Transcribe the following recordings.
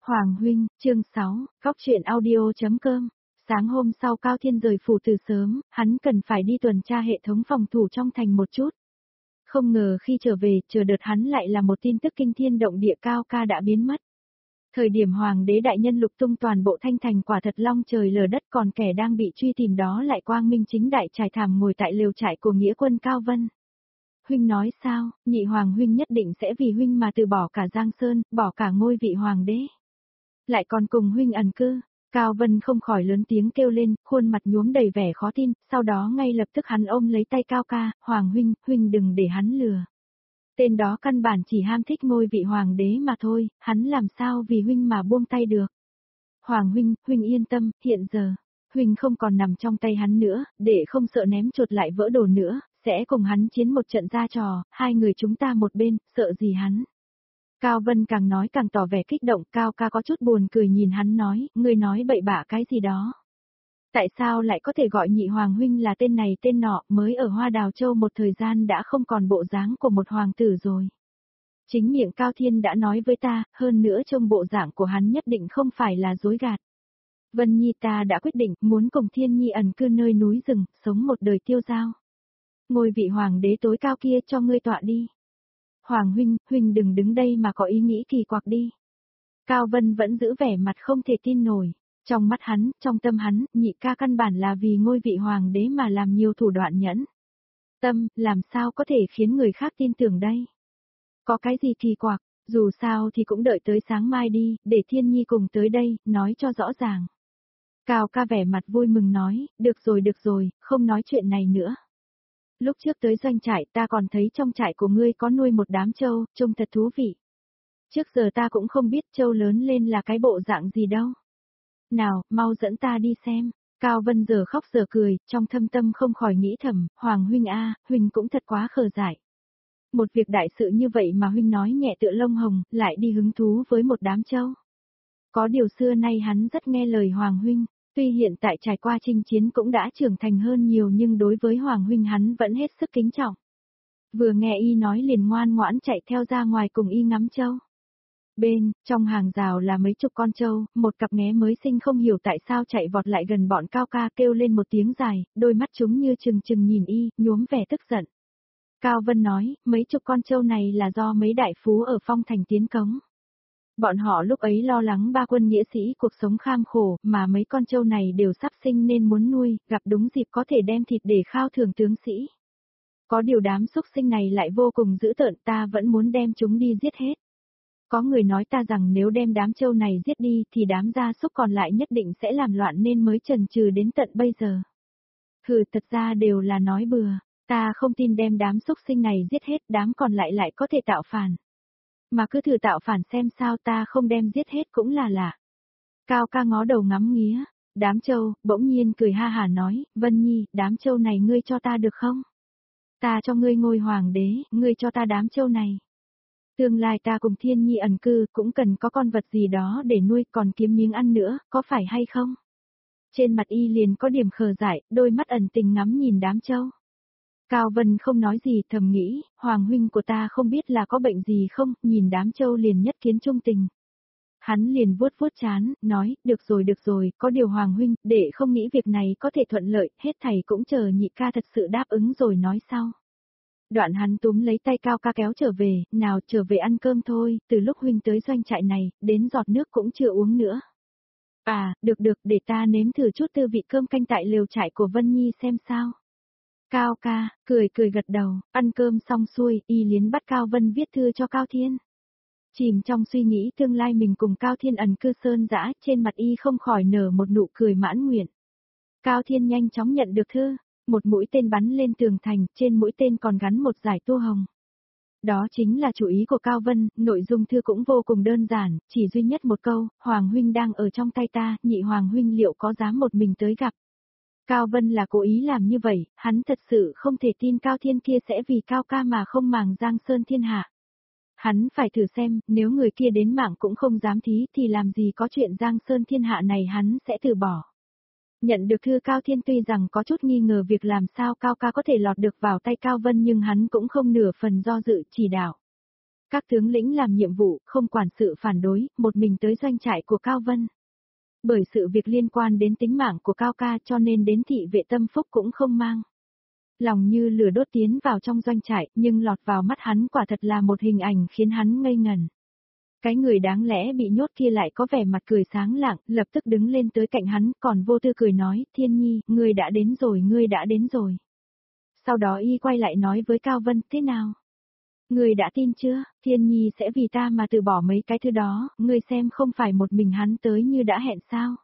Hoàng huynh, chương 6, góc truyện audio.com. Sáng hôm sau Cao Thiên rời phủ từ sớm, hắn cần phải đi tuần tra hệ thống phòng thủ trong thành một chút. Không ngờ khi trở về, chờ đợt hắn lại là một tin tức kinh thiên động địa, Cao ca đã biến mất. Thời điểm Hoàng đế đại nhân lục tung toàn bộ Thanh Thành, quả thật long trời lở đất, còn kẻ đang bị truy tìm đó lại quang minh chính đại trải thảm ngồi tại lều trại của nghĩa quân Cao Vân. Huynh nói sao, nhị hoàng huynh nhất định sẽ vì huynh mà từ bỏ cả Giang Sơn, bỏ cả ngôi vị hoàng đế. Lại còn cùng huynh ẩn cư. Cao Vân không khỏi lớn tiếng kêu lên, khuôn mặt nhuốm đầy vẻ khó tin, sau đó ngay lập tức hắn ôm lấy tay Cao ca, Hoàng huynh, huynh đừng để hắn lừa. Tên đó căn bản chỉ ham thích ngôi vị hoàng đế mà thôi, hắn làm sao vì huynh mà buông tay được. Hoàng huynh, huynh yên tâm, hiện giờ, huynh không còn nằm trong tay hắn nữa, để không sợ ném chuột lại vỡ đồ nữa, sẽ cùng hắn chiến một trận ra trò, hai người chúng ta một bên, sợ gì hắn. Cao Vân càng nói càng tỏ vẻ kích động, Cao ca có chút buồn cười nhìn hắn nói, ngươi nói bậy bạ cái gì đó. Tại sao lại có thể gọi nhị hoàng huynh là tên này tên nọ, mới ở Hoa Đào Châu một thời gian đã không còn bộ dáng của một hoàng tử rồi. Chính miệng Cao Thiên đã nói với ta, hơn nữa trông bộ dạng của hắn nhất định không phải là dối gạt. Vân Nhi ta đã quyết định muốn cùng Thiên Nhi ẩn cư nơi núi rừng, sống một đời tiêu dao. Ngôi vị hoàng đế tối cao kia cho ngươi tọa đi. Hoàng huynh, huynh đừng đứng đây mà có ý nghĩ kỳ quặc đi. Cao Vân vẫn giữ vẻ mặt không thể tin nổi. Trong mắt hắn, trong tâm hắn, nhị ca căn bản là vì ngôi vị hoàng đế mà làm nhiều thủ đoạn nhẫn. Tâm, làm sao có thể khiến người khác tin tưởng đây? Có cái gì kỳ quặc, dù sao thì cũng đợi tới sáng mai đi, để Thiên Nhi cùng tới đây, nói cho rõ ràng. Cao ca vẻ mặt vui mừng nói, được rồi, không nói chuyện này nữa. Lúc trước tới doanh trại ta còn thấy trong trại của ngươi có nuôi một đám trâu, trông thật thú vị. Trước giờ ta cũng không biết trâu lớn lên là cái bộ dạng gì đâu. Nào, mau dẫn ta đi xem. Cao Vân giờ khóc giờ cười, trong thâm tâm không khỏi nghĩ thầm, Hoàng huynh a, huynh cũng thật quá khờ dại. Một việc đại sự như vậy mà huynh nói nhẹ tựa lông hồng, lại đi hứng thú với một đám trâu. Có điều xưa nay hắn rất nghe lời Hoàng huynh. Tuy hiện tại trải qua chinh chiến cũng đã trưởng thành hơn nhiều nhưng đối với Hoàng huynh hắn vẫn hết sức kính trọng. Vừa nghe y nói liền ngoan ngoãn chạy theo ra ngoài cùng y ngắm trâu. Trong hàng rào là mấy chục con trâu, một cặp nghé mới sinh không hiểu tại sao chạy vọt lại gần bọn Cao ca kêu lên một tiếng dài, đôi mắt chúng như trừng trừng nhìn y, nhuốm vẻ tức giận. Cao Vân nói, mấy chục con trâu này là do mấy đại phú ở Phong Thành tiến cống. Bọn họ lúc ấy lo lắng ba quân nghĩa sĩ cuộc sống kham khổ, mà mấy con trâu này đều sắp sinh nên muốn nuôi, gặp đúng dịp có thể đem thịt để khao thưởng tướng sĩ. Có điều đám xúc sinh này lại vô cùng dữ tợn, ta vẫn muốn đem chúng đi giết hết. Có người nói ta rằng nếu đem đám trâu này giết đi thì đám gia súc còn lại nhất định sẽ làm loạn nên mới chần chừ đến tận bây giờ. Hừ, thật ra đều là nói bừa, ta không tin đem đám xúc sinh này giết hết, đám còn lại có thể tạo phản. Mà cứ thử tạo phản xem sao, ta không đem giết hết cũng là lạ. Cao ca ngó đầu ngắm nghía, đám trâu, bỗng nhiên cười ha hả nói, Vân Nhi, đám trâu này ngươi cho ta được không? Ta cho ngươi ngôi hoàng đế, ngươi cho ta đám trâu này. Tương lai ta cùng Thiên Nhi ẩn cư cũng cần có con vật gì đó để nuôi, còn kiếm miếng ăn nữa, có phải hay không? Trên mặt y liền có điểm khờ dại, đôi mắt ẩn tình ngắm nhìn đám trâu. Cao Vân không nói gì, thầm nghĩ, Hoàng huynh của ta không biết là có bệnh gì không, nhìn đám trâu liền nhất kiến trung tình. Hắn liền vuốt trán, nói, được rồi, có điều Hoàng huynh, để không nghĩ việc này có thể thuận lợi, hết thầy cũng chờ nhị ca thật sự đáp ứng rồi nói sau. Đoạn hắn túm lấy tay Cao ca kéo trở về, nào trở về ăn cơm thôi, từ lúc huynh tới doanh trại này, đến giọt nước cũng chưa uống nữa. À, được, để ta nếm thử chút tư vị cơm canh tại lều trại của Vân Nhi xem sao. Cao ca, cười gật đầu, ăn cơm xong xuôi, y liến bắt Cao Vân viết thư cho Cao Thiên. Chìm trong suy nghĩ tương lai mình cùng Cao Thiên ẩn cư sơn dã, trên mặt y không khỏi nở một nụ cười mãn nguyện. Cao Thiên nhanh chóng nhận được thư, một mũi tên bắn lên tường thành, trên mũi tên còn gắn một dải tua hồng. Đó chính là chủ ý của Cao Vân, nội dung thư cũng vô cùng đơn giản, chỉ duy nhất một câu, Hoàng huynh đang ở trong tay ta, nhị Hoàng huynh liệu có dám một mình tới gặp. Cao Vân là cố ý làm như vậy, hắn thật sự không thể tin Cao Thiên kia sẽ vì Cao ca mà không màng Giang Sơn thiên hạ. Hắn phải thử xem, nếu người kia đến mạng cũng không dám thí thì làm gì có chuyện Giang Sơn thiên hạ này hắn sẽ từ bỏ. Nhận được thư Cao Thiên tuy rằng có chút nghi ngờ việc làm sao Cao ca có thể lọt được vào tay Cao Vân nhưng hắn cũng không nửa phần do dự chỉ đạo. Các tướng lĩnh làm nhiệm vụ, không quản sự phản đối, một mình tới doanh trại của Cao Vân. Bởi sự việc liên quan đến tính mạng của Cao ca cho nên đến thị vệ tâm phúc cũng không mang. Lòng như lửa đốt tiến vào trong doanh trại, nhưng lọt vào mắt hắn quả thật là một hình ảnh khiến hắn ngây ngẩn. Cái người đáng lẽ bị nhốt kia lại có vẻ mặt cười sáng lạng, lập tức đứng lên tới cạnh hắn, còn vô tư cười nói, Thiên Nhi, ngươi đã đến rồi, ngươi đã đến rồi. Sau đó y quay lại nói với Cao Vân, thế nào? Ngươi đã tin chưa, Thiên Nhi sẽ vì ta mà từ bỏ mấy cái thứ đó, ngươi xem không phải một mình hắn tới như đã hẹn sao?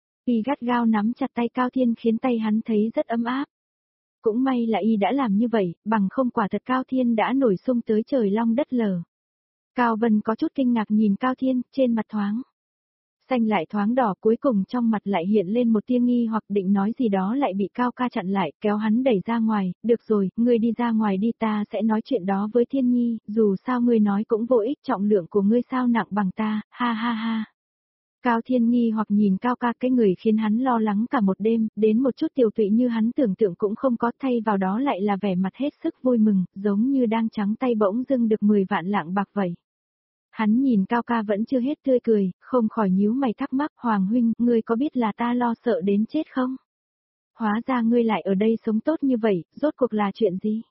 Y gắt gao nắm chặt tay Cao Thiên khiến tay hắn thấy rất ấm áp. Cũng may là y đã làm như vậy, bằng không quả thật Cao Thiên đã nổi sung tới trời long đất lở. Cao Vân có chút kinh ngạc nhìn Cao Thiên, trên mặt thoáng xanh lại thoáng đỏ, cuối cùng trong mặt lại hiện lên một tia nghi hoặc định nói gì đó lại bị Cao ca chặn lại, kéo hắn đẩy ra ngoài, được rồi, ngươi đi ra ngoài đi, ta sẽ nói chuyện đó với Thiên Nhi, dù sao ngươi nói cũng vô ích, trọng lượng của ngươi sao nặng bằng ta, ha ha ha. Cao Thiên nghi hoặc nhìn Cao ca, cái người khiến hắn lo lắng cả một đêm, đến một chút tiều tụy như hắn tưởng tượng cũng không có, thay vào đó lại là vẻ mặt hết sức vui mừng, giống như đang trắng tay bỗng dưng được 10 vạn lạng bạc vậy. Hắn nhìn Cao ca vẫn chưa hết tươi cười, không khỏi nhíu mày thắc mắc, Hoàng huynh, ngươi có biết là ta lo sợ đến chết không? Hóa ra ngươi lại ở đây sống tốt như vậy, rốt cuộc là chuyện gì?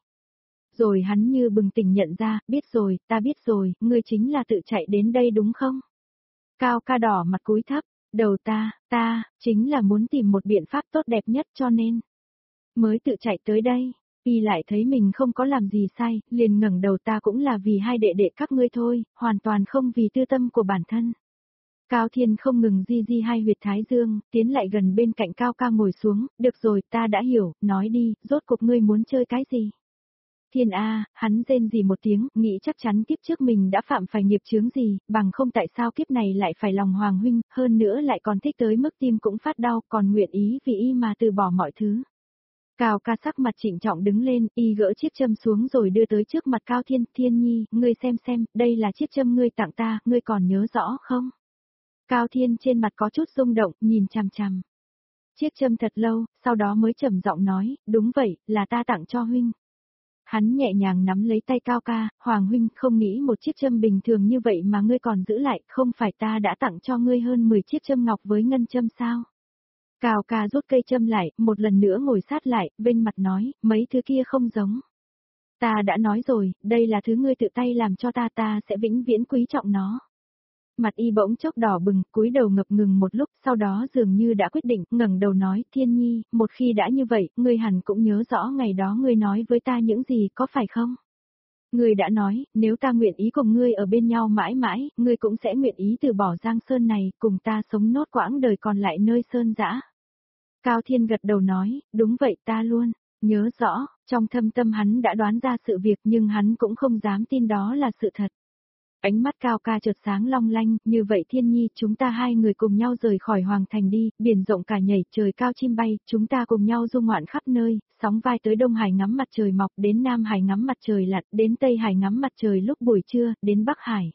Rồi hắn như bừng tỉnh nhận ra, biết rồi, ta biết rồi, ngươi chính là tự chạy đến đây đúng không? Cao ca đỏ mặt cúi thấp, đầu ta, chính là muốn tìm một biện pháp tốt đẹp nhất cho nên mới tự chạy tới đây. Y lại thấy mình không có làm gì sai, liền ngẩng đầu, ta cũng là vì hai đệ đệ các ngươi thôi, hoàn toàn không vì tư tâm của bản thân. Cao Thiên không ngừng di di hai huyệt thái dương, tiến lại gần bên cạnh Cao ca ngồi xuống, được rồi, ta đã hiểu, nói đi, rốt cuộc ngươi muốn chơi cái gì? Thiên A, hắn rên gì một tiếng, nghĩ chắc chắn kiếp trước mình đã phạm phải nghiệp chướng gì, bằng không tại sao kiếp này lại phải lòng Hoàng huynh, hơn nữa lại còn thích tới mức tim cũng phát đau, còn nguyện ý vì y mà từ bỏ mọi thứ. Cao ca sắc mặt trịnh trọng đứng lên, y gỡ chiếc châm xuống rồi đưa tới trước mặt Cao Thiên, Thiên Nhi, ngươi xem, đây là chiếc châm ngươi tặng ta, ngươi còn nhớ rõ không? Cao Thiên trên mặt có chút rung động, nhìn chằm chằm chiếc châm thật lâu, sau đó mới trầm giọng nói, đúng vậy, là ta tặng cho huynh. Hắn nhẹ nhàng nắm lấy tay Cao ca, Hoàng huynh, không nghĩ một chiếc châm bình thường như vậy mà ngươi còn giữ lại, không phải ta đã tặng cho ngươi hơn 10 chiếc châm ngọc với ngân châm sao? Cao ca rút cây châm lại, một lần nữa ngồi sát lại, vênh mặt nói, mấy thứ kia không giống. Ta đã nói rồi, đây là thứ ngươi tự tay làm cho ta, ta sẽ vĩnh viễn quý trọng nó. Mặt y bỗng chốc đỏ bừng, cúi đầu ngập ngừng một lúc, sau đó dường như đã quyết định, ngẩng đầu nói, Thiên Nhi, một khi đã như vậy, ngươi hẳn cũng nhớ rõ ngày đó ngươi nói với ta những gì, có phải không? Ngươi đã nói, nếu ta nguyện ý cùng ngươi ở bên nhau mãi mãi, ngươi cũng sẽ nguyện ý từ bỏ Giang Sơn này, cùng ta sống nốt quãng đời còn lại nơi sơn dã. Cao Thiên gật đầu nói, đúng vậy, ta luôn nhớ rõ, trong thâm tâm hắn đã đoán ra sự việc nhưng hắn cũng không dám tin đó là sự thật. Ánh mắt Cao ca chợt sáng long lanh, như vậy Thiên Nhi, chúng ta hai người cùng nhau rời khỏi Hoàng Thành đi, biển rộng cả nhảy, trời cao chim bay, chúng ta cùng nhau du ngoạn khắp nơi, sóng vai tới Đông Hải ngắm mặt trời mọc, đến Nam Hải ngắm mặt trời lặn, đến Tây Hải ngắm mặt trời lúc buổi trưa, đến Bắc Hải.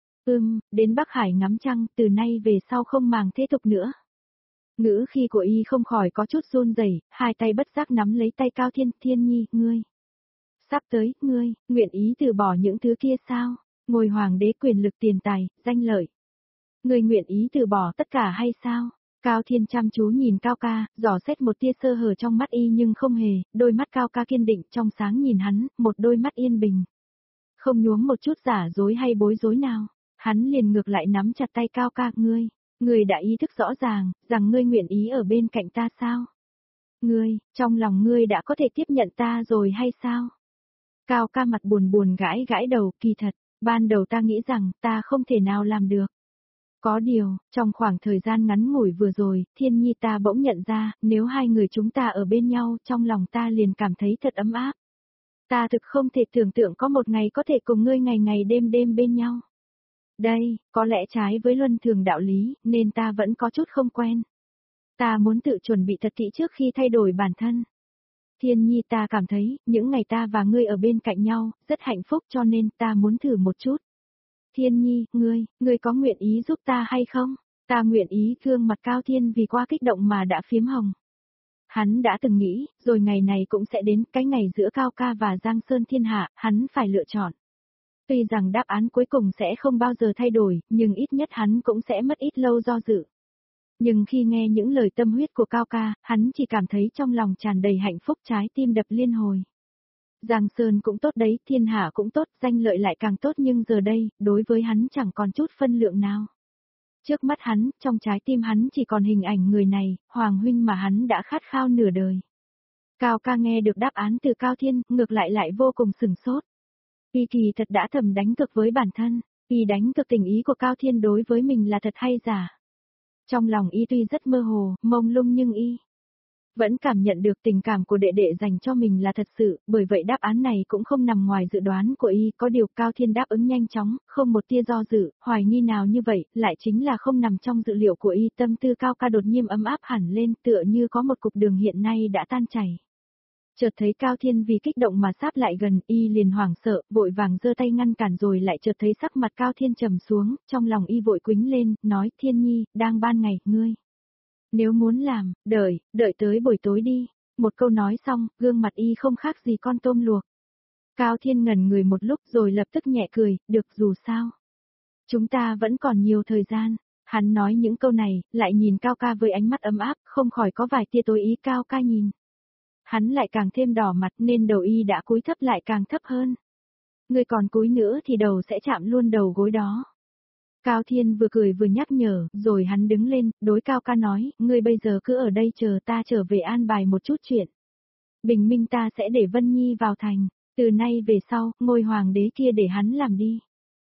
Đến Bắc Hải ngắm trăng, từ nay về sau không màng thế tục nữa. Ngữ khi của y không khỏi có chút run rẩy, hai tay bất giác nắm lấy tay Cao Thiên, Thiên Nhi, ngươi. Sắp tới, ngươi, nguyện ý từ bỏ những thứ kia sao? Ngôi hoàng đế, quyền lực, tiền tài, danh lợi. Ngươi nguyện ý từ bỏ tất cả hay sao? Cao Thiên chăm chú nhìn Cao ca, dò xét một tia sơ hở trong mắt y nhưng không hề, đôi mắt Cao ca kiên định trong sáng nhìn hắn, một đôi mắt yên bình. Không nhuốm một chút giả dối hay bối rối nào, hắn liền ngược lại nắm chặt tay Cao ca, ngươi đã ý thức rõ ràng, rằng ngươi nguyện ý ở bên cạnh ta sao? Ngươi, trong lòng ngươi đã có thể tiếp nhận ta rồi hay sao? Cao ca mặt buồn buồn gãi gãi đầu, kỳ thật, ban đầu ta nghĩ rằng ta không thể nào làm được. Có điều, trong khoảng thời gian ngắn ngủi vừa rồi, Thiên Nhi ta bỗng nhận ra, nếu hai người chúng ta ở bên nhau, trong lòng ta liền cảm thấy thật ấm áp. Ta thực không thể tưởng tượng có một ngày có thể cùng ngươi ngày ngày đêm đêm bên nhau. Đây, có lẽ trái với luân thường đạo lý, nên ta vẫn có chút không quen. Ta muốn tự chuẩn bị thật kỹ trước khi thay đổi bản thân. Thiên Nhi, ta cảm thấy, những ngày ta và ngươi ở bên cạnh nhau, rất hạnh phúc cho nên ta muốn thử một chút. Thiên Nhi, ngươi có nguyện ý giúp ta hay không? Ta nguyện ý. Gương mặt Cao Thiên vì quá kích động mà đã phiếm hồng. Hắn đã từng nghĩ, rồi ngày này cũng sẽ đến, cái ngày giữa Cao ca và Giang Sơn thiên hạ, hắn phải lựa chọn. Tuy rằng đáp án cuối cùng sẽ không bao giờ thay đổi, nhưng ít nhất hắn cũng sẽ mất ít lâu do dự. Nhưng khi nghe những lời tâm huyết của Cao ca, hắn chỉ cảm thấy trong lòng tràn đầy hạnh phúc, trái tim đập liên hồi. Giang Sơn cũng tốt đấy, thiên hạ cũng tốt, danh lợi lại càng tốt, nhưng giờ đây, đối với hắn chẳng còn chút phân lượng nào. Trước mắt hắn, trong trái tim hắn chỉ còn hình ảnh người này, Hoàng huynh mà hắn đã khát khao nửa đời. Cao ca nghe được đáp án từ Cao Thiên, ngược lại vô cùng sửng sốt. Y kỳ thật đã thầm đánh cược với bản thân, y đánh cược tình ý của Cao Thiên đối với mình là thật hay giả. Trong lòng y tuy rất mơ hồ, mông lung, nhưng y vẫn cảm nhận được tình cảm của đệ đệ dành cho mình là thật sự, bởi vậy đáp án này cũng không nằm ngoài dự đoán của y, có điều Cao Thiên đáp ứng nhanh chóng, không một tia do dự, hoài nghi nào như vậy, lại chính là không nằm trong dự liệu của y, tâm tư Cao ca đột nhiên ấm áp hẳn lên, tựa như có một cục đường hiện nay đã tan chảy. Chợt thấy Cao Thiên vì kích động mà sáp lại gần, y liền hoảng sợ, vội vàng giơ tay ngăn cản, rồi lại chợt thấy sắc mặt Cao Thiên trầm xuống, trong lòng y vội quĩnh lên, nói, Thiên Nhi, đang ban ngày, ngươi nếu muốn làm, đợi tới buổi tối đi. Một câu nói xong, gương mặt y không khác gì con tôm luộc. Cao Thiên ngẩn người một lúc rồi lập tức nhẹ cười, được, dù sao. Chúng ta vẫn còn nhiều thời gian. Hắn nói những câu này, lại nhìn Cao ca với ánh mắt ấm áp, không khỏi có vài tia tối ý. Cao ca nhìn hắn lại càng thêm đỏ mặt, nên đầu y đã cúi thấp lại càng thấp hơn. Ngươi còn cúi nữa thì đầu sẽ chạm luôn đầu gối đó. Cao Thiên vừa cười vừa nhắc nhở, rồi hắn đứng lên, đối Cao ca nói, ngươi bây giờ cứ ở đây chờ ta trở về an bài một chút chuyện. Bình minh ta sẽ để Vân Nhi vào thành, từ nay về sau, ngôi hoàng đế kia để hắn làm đi.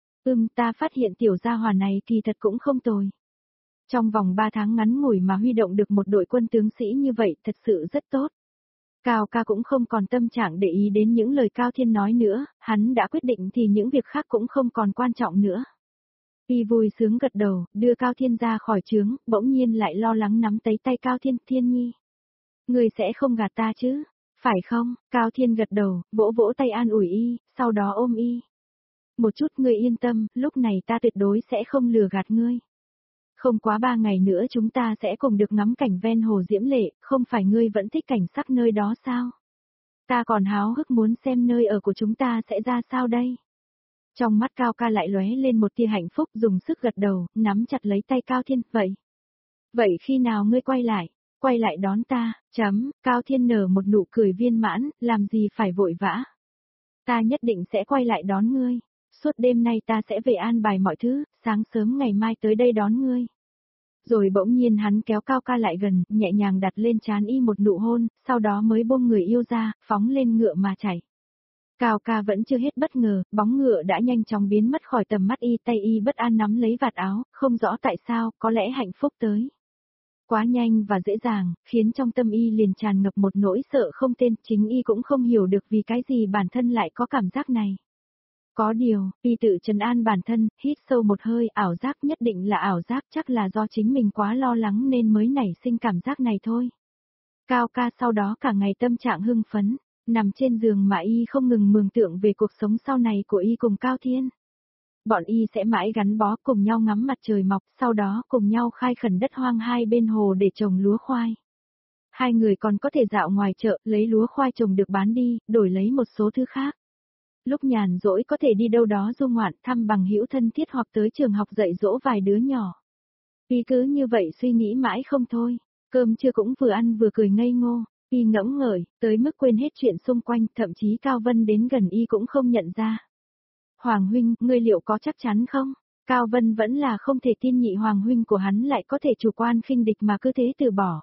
Ta phát hiện tiểu gia hỏa này kỳ thật cũng không tồi. Trong vòng 3 tháng ngắn ngủi mà huy động được một đội quân tướng sĩ như vậy, thật sự rất tốt. Cao ca cũng không còn tâm trạng để ý đến những lời Cao Thiên nói nữa, hắn đã quyết định thì những việc khác cũng không còn quan trọng nữa. Y vui sướng gật đầu, đưa Cao Thiên ra khỏi trướng, bỗng nhiên lại lo lắng nắm lấy tay Cao Thiên, Thiên Nhi. Ngươi sẽ không gạt ta chứ, phải không? Cao Thiên gật đầu, vỗ vỗ tay an ủi y, sau đó ôm y. Một chút, ngươi yên tâm, lúc này ta tuyệt đối sẽ không lừa gạt ngươi. Không quá 3 ngày nữa chúng ta sẽ cùng được ngắm cảnh ven hồ diễm lệ, không phải ngươi vẫn thích cảnh sắc nơi đó sao? Ta còn háo hức muốn xem nơi ở của chúng ta sẽ ra sao đây? Trong mắt Cao ca lại lóe lên một tia hạnh phúc, dùng sức gật đầu, nắm chặt lấy tay Cao Thiên, vậy khi nào ngươi quay lại đón ta, Cao Thiên nở một nụ cười viên mãn, làm gì phải vội vã. Ta nhất định sẽ quay lại đón ngươi, suốt đêm nay ta sẽ về an bài mọi thứ, sáng sớm ngày mai tới đây đón ngươi. Rồi bỗng nhiên hắn kéo Cao ca lại gần, nhẹ nhàng đặt lên trán y một nụ hôn, sau đó mới buông người yêu ra, phóng lên ngựa mà chạy. Cao ca vẫn chưa hết bất ngờ, bóng ngựa đã nhanh chóng biến mất khỏi tầm mắt y, tay y bất an nắm lấy vạt áo, không rõ tại sao, có lẽ hạnh phúc tới. Quá nhanh và dễ dàng, khiến trong tâm y liền tràn ngập một nỗi sợ không tên, chính y cũng không hiểu được vì cái gì bản thân lại có cảm giác này. Có điều, y tự trấn an bản thân, hít sâu một hơi, ảo giác nhất định là ảo giác, chắc là do chính mình quá lo lắng nên mới nảy sinh cảm giác này thôi. Cao ca sau đó cả ngày tâm trạng hưng phấn, nằm trên giường mà y không ngừng mường tượng về cuộc sống sau này của y cùng Cao Thiên. Bọn y sẽ mãi gắn bó cùng nhau ngắm mặt trời mọc, sau đó cùng nhau khai khẩn đất hoang hai bên hồ để trồng lúa khoai. Hai người còn có thể dạo ngoài chợ, lấy lúa khoai trồng được bán đi, đổi lấy một số thứ khác. Lúc nhàn rỗi có thể đi đâu đó du ngoạn, thăm bằng hữu thân thiết hoặc tới trường học dạy dỗ vài đứa nhỏ. Y cứ như vậy suy nghĩ mãi không thôi, cơm trưa cũng vừa ăn vừa cười ngây ngô. Y ngẫm ngợi, tới mức quên hết chuyện xung quanh, thậm chí Cao Vân đến gần y cũng không nhận ra. Hoàng huynh, ngươi liệu có chắc chắn không? Cao Vân vẫn là không thể tin nhị hoàng huynh của hắn lại có thể chủ quan khinh địch mà cứ thế từ bỏ.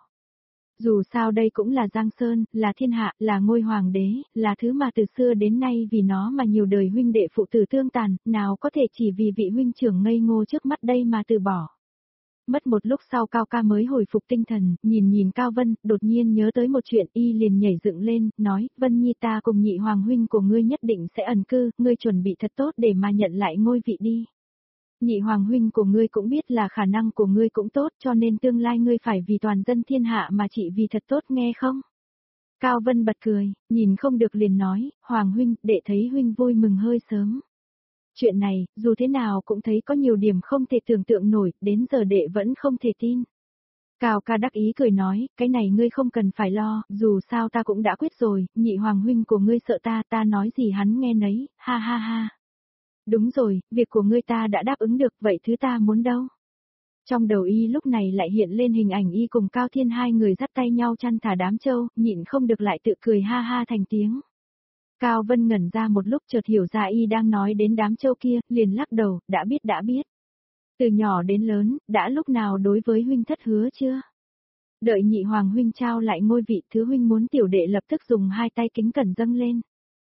Dù sao đây cũng là Giang Sơn, là thiên hạ, là ngôi hoàng đế, là thứ mà từ xưa đến nay vì nó mà nhiều đời huynh đệ phụ tử tương tàn, nào có thể chỉ vì vị huynh trưởng ngây ngô trước mắt đây mà từ bỏ. Mất một lúc sau Cao ca mới hồi phục tinh thần, nhìn Cao Vân, đột nhiên nhớ tới một chuyện, y liền nhảy dựng lên, nói, Vân Nhi ta cùng nhị hoàng huynh của ngươi nhất định sẽ ẩn cư, ngươi chuẩn bị thật tốt để mà nhận lại ngôi vị đi. Nhị hoàng huynh của ngươi cũng biết là khả năng của ngươi cũng tốt, cho nên tương lai ngươi phải vì toàn dân thiên hạ mà chỉ vì thật tốt, nghe không? Cao Vân bật cười, nhìn không được liền nói, Hoàng huynh, đệ thấy huynh vui mừng hơi sớm. Chuyện này, dù thế nào cũng thấy có nhiều điểm không thể tưởng tượng nổi, đến giờ đệ vẫn không thể tin. Cao ca đắc ý cười nói, cái này ngươi không cần phải lo, dù sao ta cũng đã quyết rồi, nhị hoàng huynh của ngươi sợ ta nói gì hắn nghe nấy, ha ha ha. Đúng rồi, việc của ngươi ta đã đáp ứng được, vậy thứ ta muốn đâu? Trong đầu y lúc này lại hiện lên hình ảnh y cùng Cao Thiên hai người dắt tay nhau chăn thả đám trâu, nhịn không được lại tự cười ha ha thành tiếng. Cao Vân ngẩn ra một lúc chợt hiểu ra y đang nói đến đám trâu kia, liền lắc đầu, đã biết. Từ nhỏ đến lớn, đã lúc nào đối với huynh thất hứa chưa? Đợi nhị hoàng huynh trao lại ngôi vị, thứ huynh muốn tiểu đệ lập tức dùng hai tay kính cẩn dâng lên.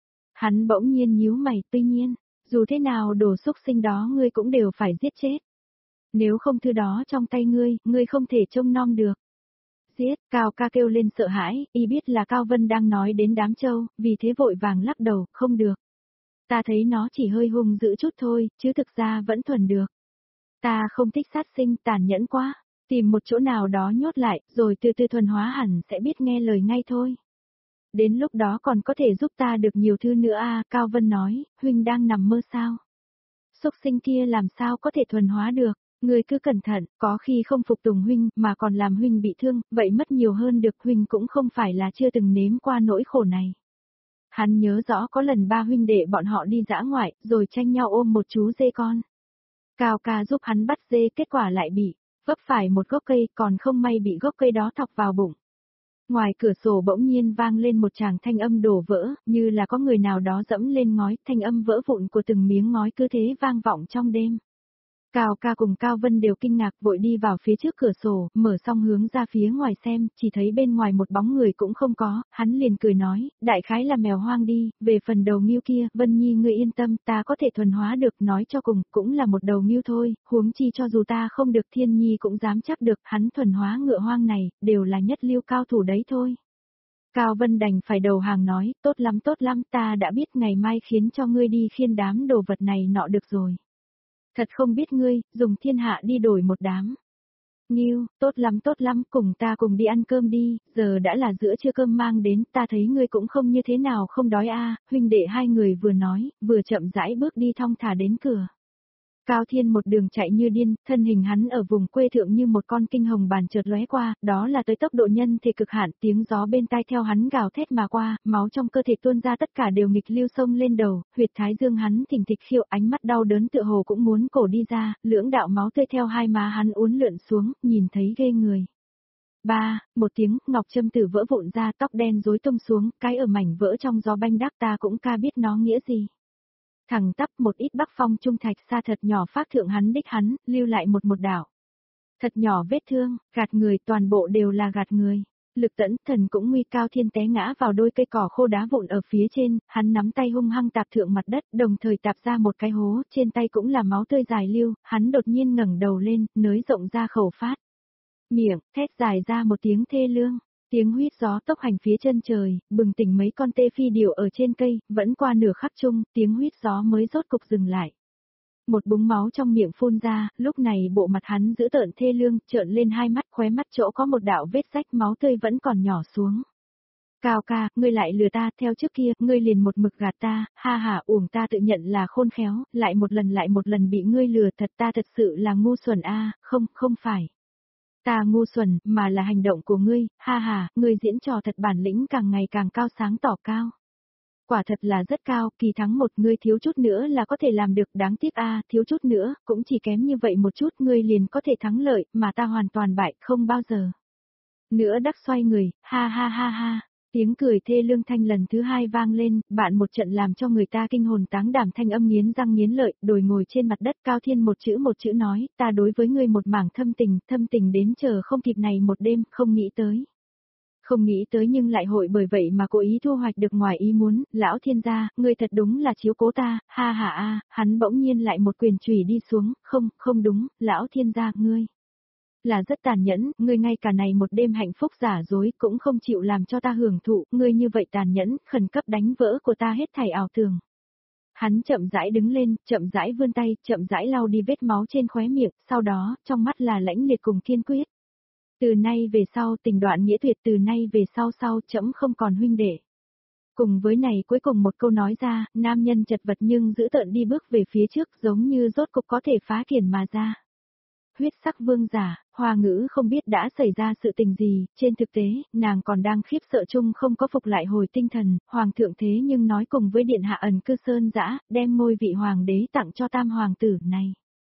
Hắn bỗng nhiên nhíu mày, tuy nhiên, dù thế nào đồ xúc sinh đó ngươi cũng đều phải giết chết. Nếu không thứ đó trong tay ngươi không thể trông nom được. Giết, Cao ca kêu lên sợ hãi, y biết là Cao Vân đang nói đến đám trâu, vì thế vội vàng lắc đầu, không được. Ta thấy nó chỉ hơi hung dữ chút thôi, chứ thực ra vẫn thuần được. Ta không thích sát sinh, tàn nhẫn quá. Tìm một chỗ nào đó nhốt lại, rồi từ từ thuần hóa hẳn sẽ biết nghe lời ngay thôi. Đến lúc đó còn có thể giúp ta được nhiều thứ nữa à, Cao Vân nói, huynh đang nằm mơ sao? Xúc sinh kia làm sao có thể thuần hóa được? Ngươi cứ cẩn thận, có khi không phục tùng huynh mà còn làm huynh bị thương, vậy mất nhiều hơn được, huynh cũng không phải là chưa từng nếm qua nỗi khổ này. Hắn nhớ rõ có lần ba huynh đệ bọn họ đi dã ngoại, rồi tranh nhau ôm một chú dê con. Cao ca giúp hắn bắt dê, kết quả lại bị vấp phải một gốc cây, còn không may bị gốc cây đó thọc vào bụng. Ngoài cửa sổ bỗng nhiên vang lên một tràng thanh âm đổ vỡ, như là có người nào đó dẫm lên ngói, thanh âm vỡ vụn của từng miếng ngói cứ thế vang vọng trong đêm. Cao ca cùng Cao Vân đều kinh ngạc vội đi vào phía trước cửa sổ, mở xong hướng ra phía ngoài xem, chỉ thấy bên ngoài một bóng người cũng không có, hắn liền cười nói, đại khái là mèo hoang đi, về phần đầu ngưu kia, Vân Nhi ngươi yên tâm, ta có thể thuần hóa được, nói cho cùng, cũng là một đầu ngưu thôi, huống chi cho dù ta không được Thiên Nhi cũng dám chắc được, hắn thuần hóa ngựa hoang này, đều là nhất lưu cao thủ đấy thôi. Cao Vân đành phải đầu hàng nói, tốt lắm, ta đã biết ngày mai khiến cho ngươi đi khiên đám đồ vật này nọ được rồi. Thật không biết ngươi, dùng thiên hạ đi đổi một đám. Nghiêu, tốt lắm, cùng ta cùng đi ăn cơm đi, giờ đã là giữa trưa cơm mang đến, ta thấy ngươi cũng không như thế nào không đói a. Huynh đệ hai người vừa nói, vừa chậm rãi bước đi thong thả đến cửa. Cao Thiên một đường chạy như điên, thân hình hắn ở vùng quê thượng như một con kinh hồng bàn chợt lóe qua, đó là tới tốc độ nhân thể cực hạn, tiếng gió bên tai theo hắn gào thét mà qua, máu trong cơ thể tuôn ra tất cả đều nghịch lưu sông lên đầu, huyệt thái dương hắn thình thịch khiêu, ánh mắt đau đớn tựa hồ cũng muốn cổ đi ra, lưỡng đạo máu tươi theo hai má hắn uốn lượn xuống, nhìn thấy ghê người. Ba, một tiếng, ngọc châm tử vỡ vụn ra, tóc đen rối tung xuống, cái ở mảnh vỡ trong gió banh đắc ta cũng ca biết nó nghĩa gì. Thẳng tắp một ít bắc phong trung thạch xa thật nhỏ phát thượng hắn đích hắn, lưu lại một đảo. Thật nhỏ vết thương, gạt người, toàn bộ đều là gạt người. Lực tẫn thần cũng nguy. Cao Thiên té ngã vào đôi cây cỏ khô đá vụn ở phía trên, hắn nắm tay hung hăng tạp thượng mặt đất, đồng thời tạp ra một cái hố, trên tay cũng là máu tươi dài lưu, hắn đột nhiên ngẩng đầu lên, nới rộng ra khẩu phát. Miệng, thét dài ra một tiếng thê lương. Tiếng huýt gió tốc hành phía chân trời, bừng tỉnh mấy con tê phi điểu ở trên cây, vẫn qua nửa khắc chung, tiếng huýt gió mới rốt cục dừng lại. Một búng máu trong miệng phun ra, lúc này bộ mặt hắn dữ tợn thê lương, trợn lên hai mắt, khóe mắt chỗ có một đạo vết rách, máu tươi vẫn còn nhỏ xuống. Cao ca, ngươi lại lừa ta, theo trước kia, ngươi liền một mực gạt ta, ha ha, uổng ta tự nhận là khôn khéo, lại một lần bị ngươi lừa, thật ta thật sự là ngu xuẩn a, không phải. Ta ngu xuẩn, mà là hành động của ngươi, ha ha, ngươi diễn trò thật bản lĩnh càng ngày càng cao sáng tỏ cao. Quả thật là rất cao, kỳ thắng một, ngươi thiếu chút nữa là có thể làm được, đáng tiếc a, thiếu chút nữa, cũng chỉ kém như vậy một chút, ngươi liền có thể thắng lợi, mà ta hoàn toàn bại, không bao giờ. Nữa đắc xoay người, ha ha ha ha. Tiếng cười thê lương thanh lần thứ hai vang lên, bạn một trận làm cho người ta kinh hồn táng đảm, thanh âm nghiến răng nghiến lợi, đồi ngồi trên mặt đất. Cao Thiên một chữ nói, ta đối với ngươi một mảng thâm tình đến chờ không kịp này một đêm, không nghĩ tới. Không nghĩ tới nhưng lại hội bởi vậy mà cố ý thu hoạch được ngoài ý muốn, lão thiên gia, ngươi thật đúng là chiếu cố ta, ha ha a, hắn bỗng nhiên lại một quyền chùy đi xuống, không đúng, lão thiên gia, ngươi là rất tàn nhẫn, ngươi ngay cả này một đêm hạnh phúc giả dối cũng không chịu làm cho ta hưởng thụ, ngươi như vậy tàn nhẫn, khẩn cấp đánh vỡ của ta hết thảy ảo tưởng. Hắn chậm rãi đứng lên, chậm rãi vươn tay, chậm rãi lau đi vết máu trên khóe miệng, sau đó, trong mắt là lãnh liệt cùng kiên quyết. Từ nay về sau tình đoạn nghĩa tuyệt, từ nay về sau trẫm không còn huynh đệ. Cùng với này cuối cùng một câu nói ra, nam nhân chật vật nhưng giữ tợn đi bước về phía trước giống như rốt cục có thể phá kiển mà ra. huyết sắc vương giả, Hoa Ngữ không biết đã xảy ra sự tình gì, trên thực tế, nàng còn đang khiếp sợ chung không có phục lại hồi tinh thần, hoàng thượng thế nhưng nói cùng với điện hạ ẩn cư sơn dã, đem ngôi vị hoàng đế tặng cho tam hoàng tử này.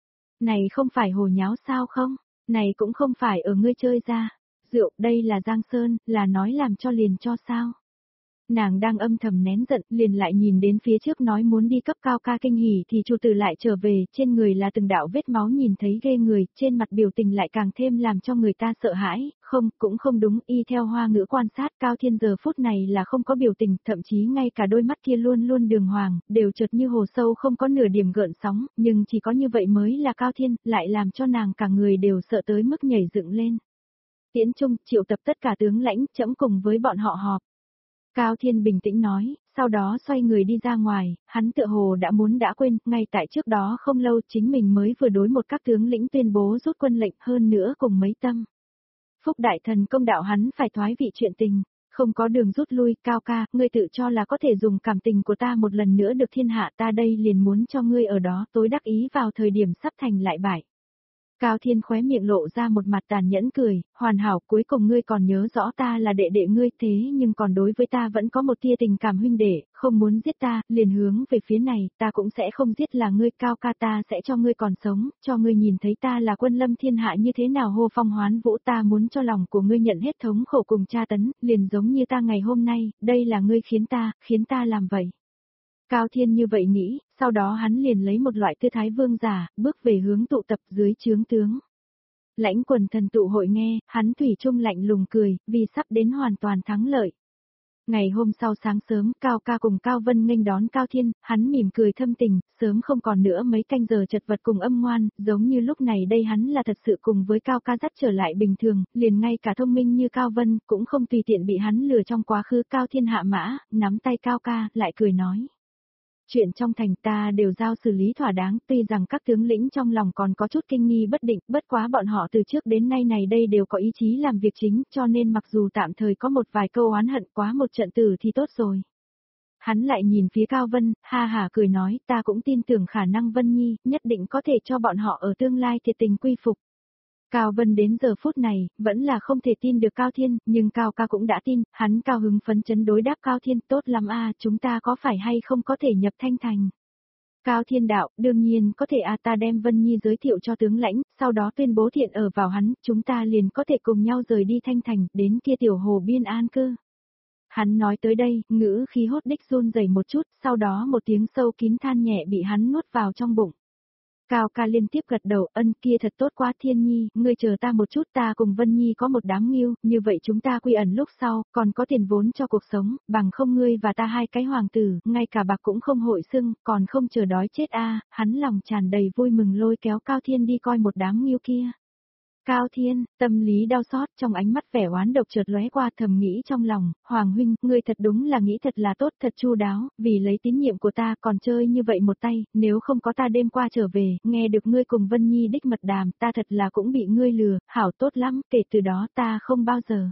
Này không phải hồ nháo sao không? Này cũng không phải ở ngươi chơi ra. Rượu, đây là Giang Sơn, là nói làm cho liền cho sao? Nàng đang âm thầm nén giận, liền lại nhìn đến phía trước nói muốn đi cấp cao ca kinh hỉ thì chủ tử lại trở về, trên người là từng đạo vết máu nhìn thấy ghê người, trên mặt biểu tình lại càng thêm làm cho người ta sợ hãi, không, cũng không đúng, y theo Hoa Ngữ quan sát Cao Thiên giờ phút này là không có biểu tình, thậm chí ngay cả đôi mắt kia luôn luôn đường hoàng, đều chợt như hồ sâu không có nửa điểm gợn sóng, nhưng chỉ có như vậy mới là Cao Thiên, lại làm cho nàng cả người đều sợ tới mức nhảy dựng lên. Tiễn Trung triệu tập tất cả tướng lãnh, trẫm cùng với bọn họ họp. Cao Thiên bình tĩnh nói, sau đó xoay người đi ra ngoài, hắn tựa hồ đã quên, ngay tại trước đó không lâu chính mình mới vừa đối một các tướng lĩnh tuyên bố rút quân lệnh hơn nữa cùng mấy tâm. Phúc đại thần công đạo hắn phải thoái vị chuyện tình, không có đường rút lui, Cao ca, ngươi tự cho là có thể dùng cảm tình của ta một lần nữa được thiên hạ, ta đây liền muốn cho ngươi ở đó tối đắc ý vào thời điểm sắp thành lại bại. Cao Thiên khóe miệng lộ ra một mặt tàn nhẫn cười, hoàn hảo, cuối cùng ngươi còn nhớ rõ ta là đệ đệ ngươi, thế nhưng còn đối với ta vẫn có một tia tình cảm huynh đệ, không muốn giết ta, liền hướng về phía này, ta cũng sẽ không giết là ngươi, Cao ca, ta sẽ cho ngươi còn sống, cho ngươi nhìn thấy ta là quân lâm thiên hạ như thế nào hô phong hoán vũ, ta muốn cho lòng của ngươi nhận hết thống khổ cùng tra tấn, liền giống như ta ngày hôm nay, đây là ngươi khiến ta làm vậy. Cao Thiên như vậy nghĩ, sau đó hắn liền lấy một loại tư thái vương giả, bước về hướng tụ tập dưới trướng tướng. Lãnh quần thần tụ hội nghe, hắn thủy chung lạnh lùng cười, vì sắp đến hoàn toàn thắng lợi. Ngày hôm sau sáng sớm, Cao ca cùng Cao Vân nghênh đón Cao Thiên, hắn mỉm cười thâm tình, sớm không còn nữa mấy canh giờ chật vật cùng âm ngoan, giống như lúc này đây hắn là thật sự cùng với Cao ca dắt trở lại bình thường, liền ngay cả thông minh như Cao Vân, cũng không tùy tiện bị hắn lừa trong quá khứ. Cao Thiên hạ mã, nắm tay Cao ca, lại cười nói. Chuyện trong thành ta đều giao xử lý thỏa đáng, tuy rằng các tướng lĩnh trong lòng còn có chút kinh nghi bất định, bất quá bọn họ từ trước đến nay này đây đều có ý chí làm việc chính, cho nên mặc dù tạm thời có một vài câu oán hận quá một trận tử thì tốt rồi. Hắn lại nhìn phía Cao Vân, ha hả cười nói, ta cũng tin tưởng khả năng Vân Nhi, nhất định có thể cho bọn họ ở tương lai thiệt tình quy phục. Cao Vân đến giờ phút này, vẫn là không thể tin được Cao Thiên, nhưng Cao ca cũng đã tin, hắn cao hứng phấn chấn đối đáp Cao Thiên, tốt lắm a, chúng ta có phải hay không có thể nhập Thanh Thành. Cao Thiên đạo, đương nhiên có thể a, ta đem Vân Nhi giới thiệu cho tướng lãnh, sau đó tuyên bố thiện ở vào hắn, chúng ta liền có thể cùng nhau rời đi Thanh Thành, đến kia tiểu hồ biên an cư. Hắn nói tới đây, ngữ khí hốt đích run rẩy một chút, sau đó một tiếng sâu kín than nhẹ bị hắn nuốt vào trong bụng. Cao ca liên tiếp gật đầu, ân kia thật tốt quá Thiên Nhi, ngươi chờ ta một chút, ta cùng Vân Nhi có một đám nghiêu, như vậy chúng ta quy ẩn lúc sau, còn có tiền vốn cho cuộc sống, bằng không ngươi và ta hai cái hoàng tử, ngay cả bạc cũng không hội xưng, còn không chờ đói chết a. Hắn lòng tràn đầy vui mừng lôi kéo Cao Thiên đi coi một đám nghiêu kia. Cao Thiên, tâm lý đau xót, trong ánh mắt vẻ oán độc chợt lóe qua, thầm nghĩ trong lòng, Hoàng huynh, ngươi thật đúng là nghĩ thật là tốt, thật chu đáo, vì lấy tín nhiệm của ta còn chơi như vậy một tay, nếu không có ta đêm qua trở về, nghe được ngươi cùng Vân Nhi đích mật đàm, ta thật là cũng bị ngươi lừa, hảo tốt lắm, kể từ đó ta không bao giờ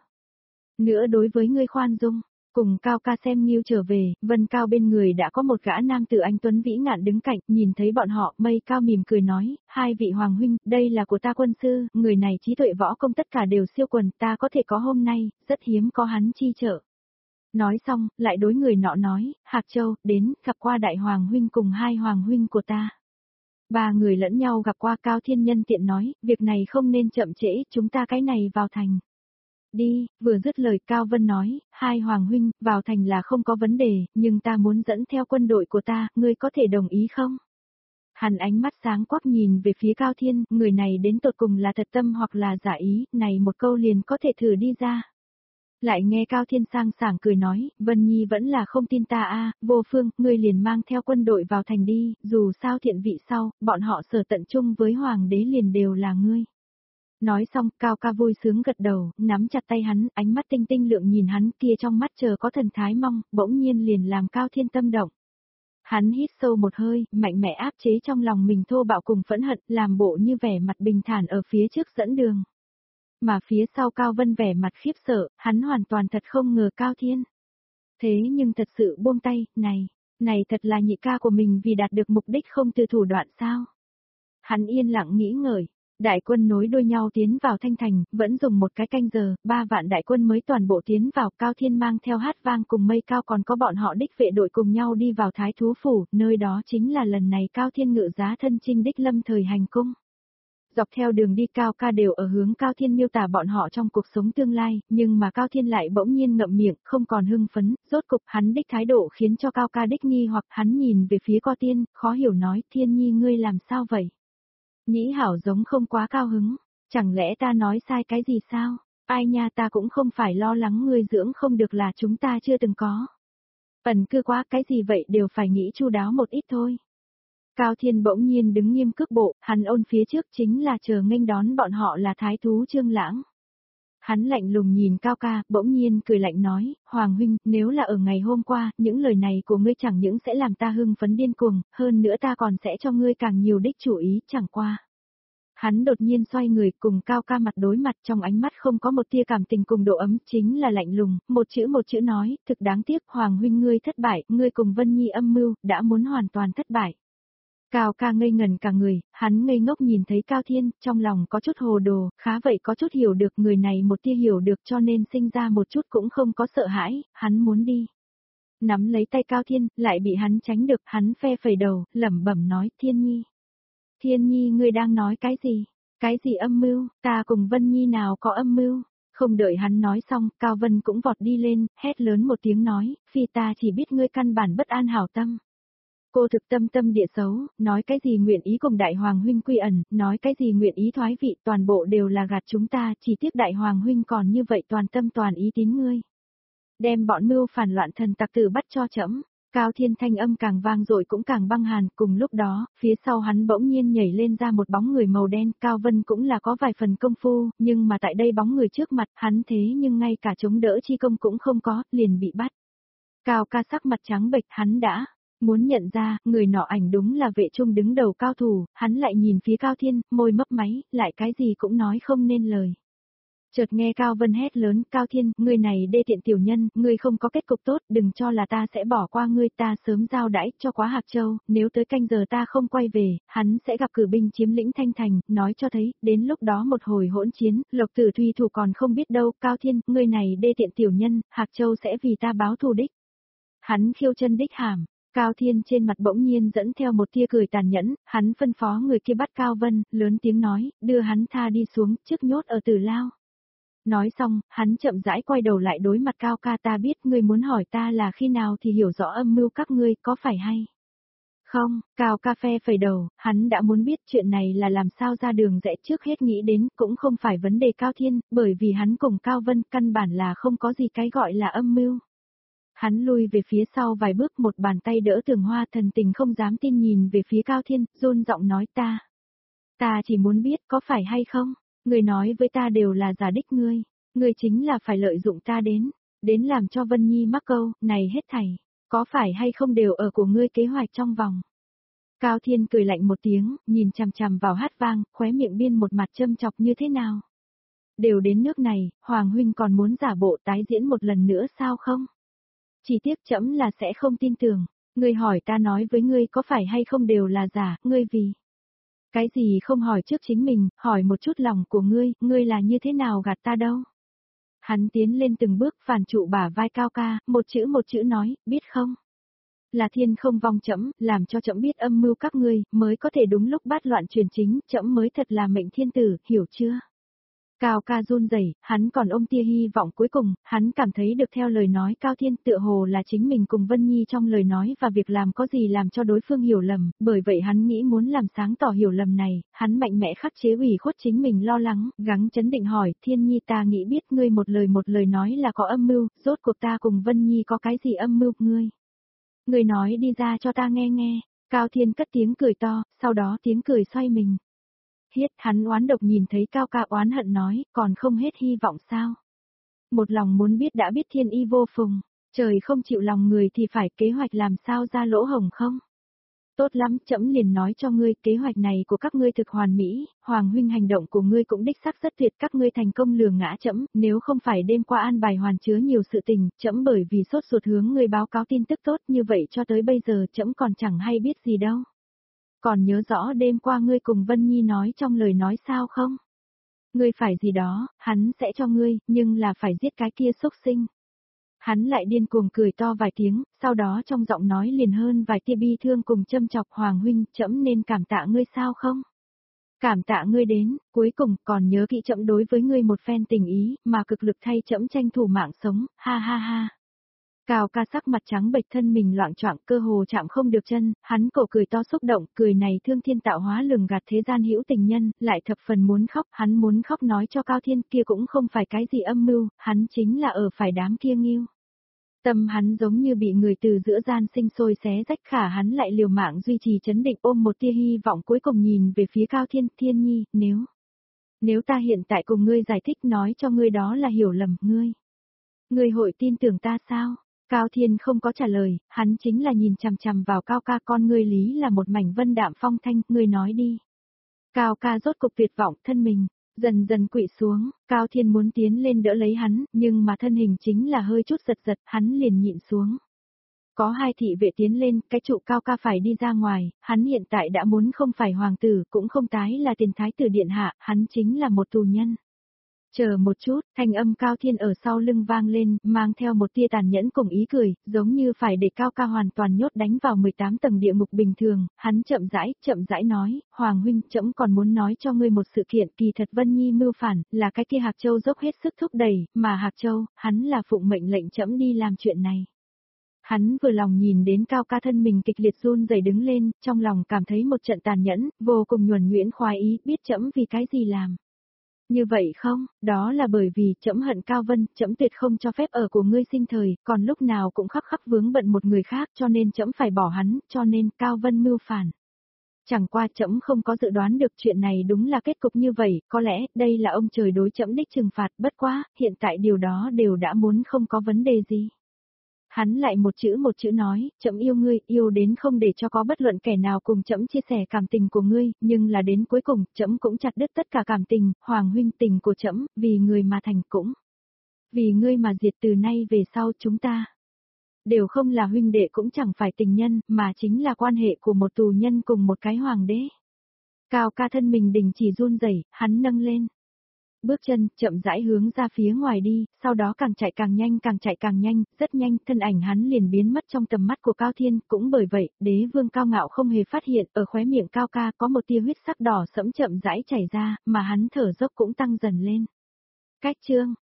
nữa đối với ngươi khoan dung. Cùng Cao ca xem Nghiêu trở về, Vân Cao bên người đã có một gã nam tử anh tuấn vĩ ngạn đứng cạnh, nhìn thấy bọn họ, Mây Cao mỉm cười nói, hai vị hoàng huynh, đây là của ta quân sư, người này trí tuệ võ công tất cả đều siêu quần, ta có thể có hôm nay, rất hiếm có hắn chi trợ. Nói xong, lại đối người nọ nói, Hạc Châu, đến, gặp qua đại hoàng huynh cùng hai hoàng huynh của ta. Ba người lẫn nhau gặp qua. Cao Thiên nhân tiện nói, việc này không nên chậm trễ, chúng ta cái này vào thành. Đi, vừa dứt lời Cao Vân nói, hai hoàng huynh, vào thành là không có vấn đề, nhưng ta muốn dẫn theo quân đội của ta, ngươi có thể đồng ý không? Hắn ánh mắt sáng quắc nhìn về phía Cao Thiên, người này đến tột cùng là thật tâm hoặc là giả ý, này một câu liền có thể thử đi ra. Lại nghe Cao Thiên sang sảng cười nói, Vân Nhi vẫn là không tin ta a, Vô Phương, ngươi liền mang theo quân đội vào thành đi, dù sao thiện vị sau, bọn họ sở tận chung với hoàng đế liền đều là ngươi. Nói xong, Cao ca vui sướng gật đầu, nắm chặt tay hắn, ánh mắt tinh tinh lượng nhìn hắn, kia trong mắt chờ có thần thái mong, bỗng nhiên liền làm Cao Thiên tâm động. Hắn hít sâu một hơi, mạnh mẽ áp chế trong lòng mình thô bạo cùng phẫn hận, làm bộ như vẻ mặt bình thản ở phía trước dẫn đường. Mà phía sau Cao Vân vẻ mặt khiếp sợ, hắn hoàn toàn thật không ngờ Cao Thiên. Thế nhưng thật sự buông tay, này thật là nhị ca của mình vì đạt được mục đích không từ thủ đoạn sao. Hắn yên lặng nghĩ ngợi. Đại quân nối đuôi nhau tiến vào Thanh Thành, vẫn dùng một cái canh giờ, 3 vạn đại quân mới toàn bộ tiến vào. Cao Thiên mang theo Hát Vang cùng Mây Cao còn có bọn họ đích vệ đội cùng nhau đi vào Thái Thú Phủ, nơi đó chính là lần này Cao Thiên ngự giá thân chinh đích lâm thời hành cung. Dọc theo đường đi Cao Ca đều ở hướng Cao Thiên miêu tả bọn họ trong cuộc sống tương lai, nhưng mà Cao Thiên lại bỗng nhiên ngậm miệng, không còn hưng phấn, rốt cục hắn đích thái độ khiến cho Cao Ca đích nghi hoặc hắn nhìn về phía Cao Thiên, khó hiểu nói, Thiên Nhi ngươi làm sao vậy? Nhĩ Hảo giống không quá cao hứng, chẳng lẽ ta nói sai cái gì sao? Ai nha, ta cũng không phải lo lắng ngươi dưỡng không được là chúng ta chưa từng có. Ẩn cư quá, cái gì vậy đều phải nghĩ chu đáo một ít thôi. Cao Thiên bỗng nhiên đứng nghiêm cước bộ, hắn ôn phía trước chính là chờ nghênh đón bọn họ là thái thú Trương Lãng. Hắn lạnh lùng nhìn Cao Ca, bỗng nhiên cười lạnh nói, Hoàng huynh, nếu là ở ngày hôm qua, những lời này của ngươi chẳng những sẽ làm ta hưng phấn điên cuồng, hơn nữa ta còn sẽ cho ngươi càng nhiều đích chủ ý, chẳng qua. Hắn đột nhiên xoay người cùng Cao Ca mặt đối mặt, trong ánh mắt không có một tia cảm tình cùng độ ấm, chính là lạnh lùng, một chữ nói, thực đáng tiếc, Hoàng huynh ngươi thất bại, ngươi cùng Vân Nhi âm mưu, đã muốn hoàn toàn thất bại. Cao Ca ngây ngần cả người, hắn ngây ngốc nhìn thấy Cao Thiên, trong lòng có chút hồ đồ, khá vậy có chút hiểu được người này một tia hiểu được cho nên sinh ra một chút cũng không có sợ hãi, hắn muốn đi. Nắm lấy tay Cao Thiên, lại bị hắn tránh được, hắn phe phẩy đầu, lẩm bẩm nói, Thiên Nhi. Thiên Nhi ngươi đang nói cái gì? Cái gì âm mưu, ta cùng Vân Nhi nào có âm mưu? Không đợi hắn nói xong, Cao Vân cũng vọt đi lên, hét lớn một tiếng nói, phi ta chỉ biết ngươi căn bản bất an hảo tâm. Cô thực tâm địa xấu, nói cái gì nguyện ý cùng đại hoàng huynh quy ẩn, nói cái gì nguyện ý thoái vị, toàn bộ đều là gạt chúng ta, chỉ tiếc đại hoàng huynh còn như vậy toàn tâm toàn ý tín ngươi. Đem bọn mưu phản loạn thần tặc tử bắt cho trẫm. Cao Thiên thanh âm càng vang dội cũng càng băng hàn, cùng lúc đó, phía sau hắn bỗng nhiên nhảy lên ra một bóng người màu đen, Cao Vân cũng là có vài phần công phu, nhưng mà tại đây bóng người trước mặt, hắn thế nhưng ngay cả chống đỡ chi công cũng không có, liền bị bắt. Cao Ca sắc mặt trắng bệch, hắn đã muốn nhận ra, người nọ ảnh đúng là vệ trung đứng đầu cao thủ, hắn lại nhìn phía Cao Thiên, môi mấp máy, lại cái gì cũng nói không nên lời. Chợt nghe Cao Vân hét lớn, Cao Thiên, ngươi này đê tiện tiểu nhân, ngươi không có kết cục tốt, đừng cho là ta sẽ bỏ qua ngươi, ta sớm giao đãi cho quá Hạc Châu, nếu tới canh giờ ta không quay về, hắn sẽ gặp cử binh chiếm lĩnh Thanh Thành, nói cho thấy, đến lúc đó một hồi hỗn chiến, Lộc Tử Thùy thủ còn không biết đâu, Cao Thiên, ngươi này đê tiện tiểu nhân, Hạc Châu sẽ vì ta báo thù đích. Hắn khiêu chân đích hàm. Cao Thiên trên mặt bỗng nhiên dẫn theo một tia cười tàn nhẫn, hắn phân phó người kia bắt Cao Vân, lớn tiếng nói, đưa hắn tha đi xuống, trước nhốt ở Tử Lao. Nói xong, hắn chậm rãi quay đầu lại đối mặt Cao Ca, ta biết ngươi muốn hỏi ta là khi nào thì hiểu rõ âm mưu các ngươi, có phải hay? Không, Cao Ca phe phẩy đầu, hắn đã muốn biết chuyện này là làm sao ra đường rẽ trước hết nghĩ đến, cũng không phải vấn đề Cao Thiên, bởi vì hắn cùng Cao Vân căn bản là không có gì cái gọi là âm mưu. Hắn lui về phía sau vài bước, một bàn tay đỡ tường hoa, thần tình không dám tin nhìn về phía Cao Thiên, run giọng nói ta chỉ muốn biết có phải hay không, người nói với ta đều là giả đích ngươi chính là phải lợi dụng ta đến làm cho Vân Nhi mắc câu, này hết thảy, có phải hay không đều ở của ngươi kế hoạch trong vòng. Cao Thiên cười lạnh một tiếng, nhìn chằm chằm vào Hát Vang, khóe miệng biên một mặt châm chọc như thế nào. Đều đến nước này, Hoàng huynh còn muốn giả bộ tái diễn một lần nữa sao không? Chỉ tiếc trẫm là sẽ không tin tưởng, ngươi hỏi ta nói với ngươi có phải hay không đều là giả, ngươi vì cái gì không hỏi trước chính mình, hỏi một chút lòng của ngươi là như thế nào gạt ta đâu. Hắn tiến lên từng bước phản trụ bả vai Cao Ca, một chữ nói, biết không? Là thiên không vong trẫm, làm cho trẫm biết âm mưu các ngươi, mới có thể đúng lúc bát loạn truyền chính, trẫm mới thật là mệnh thiên tử, hiểu chưa? Cao Ca run rẩy, hắn còn ôm tia hy vọng cuối cùng, hắn cảm thấy được theo lời nói Cao Thiên tựa hồ là chính mình cùng Vân Nhi trong lời nói và việc làm có gì làm cho đối phương hiểu lầm, bởi vậy hắn nghĩ muốn làm sáng tỏ hiểu lầm này, hắn mạnh mẽ khắc chế ủy khuất chính mình lo lắng, gắng chấn định hỏi, Thiên Nhi ta nghĩ biết ngươi một lời nói là có âm mưu, rốt cuộc ta cùng Vân Nhi có cái gì âm mưu, ngươi nói đi ra cho ta nghe, Cao Thiên cất tiếng cười to, sau đó tiếng cười xoay mình. Hắn oán độc nhìn thấy Cao Ca oán hận nói, còn không hết hy vọng sao? Một lòng muốn biết đã biết thiên y vô phùng, trời không chịu lòng người thì phải kế hoạch làm sao ra lỗ hổng không? Tốt lắm, trẫm liền nói cho ngươi, kế hoạch này của các ngươi thực hoàn mỹ, Hoàng huynh hành động của ngươi cũng đích xác rất tuyệt, các ngươi thành công lừa ngã trẫm, nếu không phải đêm qua an bài hoàn chứa nhiều sự tình, trẫm bởi vì sốt ruột hướng ngươi báo cáo tin tức tốt như vậy cho tới bây giờ trẫm còn chẳng hay biết gì đâu. còn nhớ rõ đêm qua ngươi cùng Vân Nhi nói trong lời nói sao không? Ngươi phải gì đó, hắn sẽ cho ngươi, nhưng là phải giết cái kia xúc sinh. Hắn lại điên cuồng cười to vài tiếng, sau đó trong giọng nói liền hơn vài tia bi thương cùng châm chọc Hoàng huynh, trẫm nên cảm tạ ngươi sao không? Cảm tạ ngươi đến, cuối cùng còn nhớ kỹ trẫm đối với ngươi một phen tình ý, mà cực lực thay trẫm tranh thủ mạng sống, ha ha ha. Cao ca sắc mặt trắng bệch thân mình loạng choạng cơ hồ chạm không được chân, hắn cổ cười to xúc động, cười này thương thiên tạo hóa lường gạt thế gian hữu tình nhân, lại thập phần muốn khóc, hắn muốn khóc nói cho Cao Thiên kia cũng không phải cái gì âm mưu, hắn chính là ở phải đám kia nghiêu. Tâm hắn giống như bị người từ giữa gian sinh sôi xé rách khả hắn lại liều mạng duy trì chấn định ôm một tia hy vọng cuối cùng nhìn về phía Cao Thiên, Thiên Nhi, nếu ta hiện tại cùng ngươi giải thích nói cho ngươi đó là hiểu lầm, ngươi hội tin tưởng ta sao? Cao Thiên không có trả lời, hắn chính là nhìn chằm chằm vào Cao ca con ngươi lý là một mảnh vân đạm phong thanh, ngươi nói đi. Cao ca rốt cục tuyệt vọng thân mình, dần dần quỵ xuống, Cao Thiên muốn tiến lên đỡ lấy hắn, nhưng mà thân hình chính là hơi chút giật giật, hắn liền nhịn xuống. Có hai thị vệ tiến lên, cái trụ Cao ca phải đi ra ngoài, hắn hiện tại đã muốn không phải hoàng tử, cũng không tái là tiền thái tử điện hạ, hắn chính là một tù nhân. Chờ một chút, thanh âm Cao Thiên ở sau lưng vang lên, mang theo một tia tàn nhẫn cùng ý cười, giống như phải để Cao ca hoàn toàn nhốt đánh vào 18 tầng địa ngục bình thường, hắn chậm rãi nói, Hoàng huynh, trẫm còn muốn nói cho ngươi một sự kiện, kỳ thật Vân Nhi mưu phản, là cái kia Hạc Châu dốc hết sức thúc đẩy, mà Hạc Châu, hắn là phụng mệnh lệnh trẫm đi làm chuyện này. Hắn vừa lòng nhìn đến Cao ca thân mình kịch liệt run rẩy đứng lên, trong lòng cảm thấy một trận tàn nhẫn, vô cùng nhuần nhuyễn khoái ý, biết trẫm vì cái gì làm. Như vậy không, đó là bởi vì trẫm hận Cao Vân, trẫm tuyệt không cho phép ở của ngươi sinh thời, còn lúc nào cũng khắc vướng bận một người khác cho nên trẫm phải bỏ hắn, cho nên Cao Vân mưu phản. Chẳng qua trẫm không có dự đoán được chuyện này đúng là kết cục như vậy, có lẽ đây là ông trời đối trẫm đích trừng phạt, bất quá, hiện tại điều đó đều đã muốn không có vấn đề gì. Hắn lại một chữ nói, trẫm yêu ngươi, yêu đến không để cho có bất luận kẻ nào cùng trẫm chia sẻ cảm tình của ngươi, nhưng là đến cuối cùng, trẫm cũng chặt đứt tất cả cảm tình, Hoàng huynh tình của trẫm, vì người mà thành cũng. Vì ngươi mà diệt từ nay về sau chúng ta. Đều không là huynh đệ cũng chẳng phải tình nhân, mà chính là quan hệ của một tù nhân cùng một cái hoàng đế. Cao ca thân mình đình chỉ run rẩy, hắn nâng lên. Bước chân, chậm rãi hướng ra phía ngoài đi, sau đó càng chạy càng nhanh, rất nhanh, thân ảnh hắn liền biến mất trong tầm mắt của Cao Thiên, cũng bởi vậy, đế vương cao ngạo không hề phát hiện, ở khóe miệng Cao ca có một tia huyết sắc đỏ sẫm chậm rãi chảy ra, mà hắn thở dốc cũng tăng dần lên. Cách chương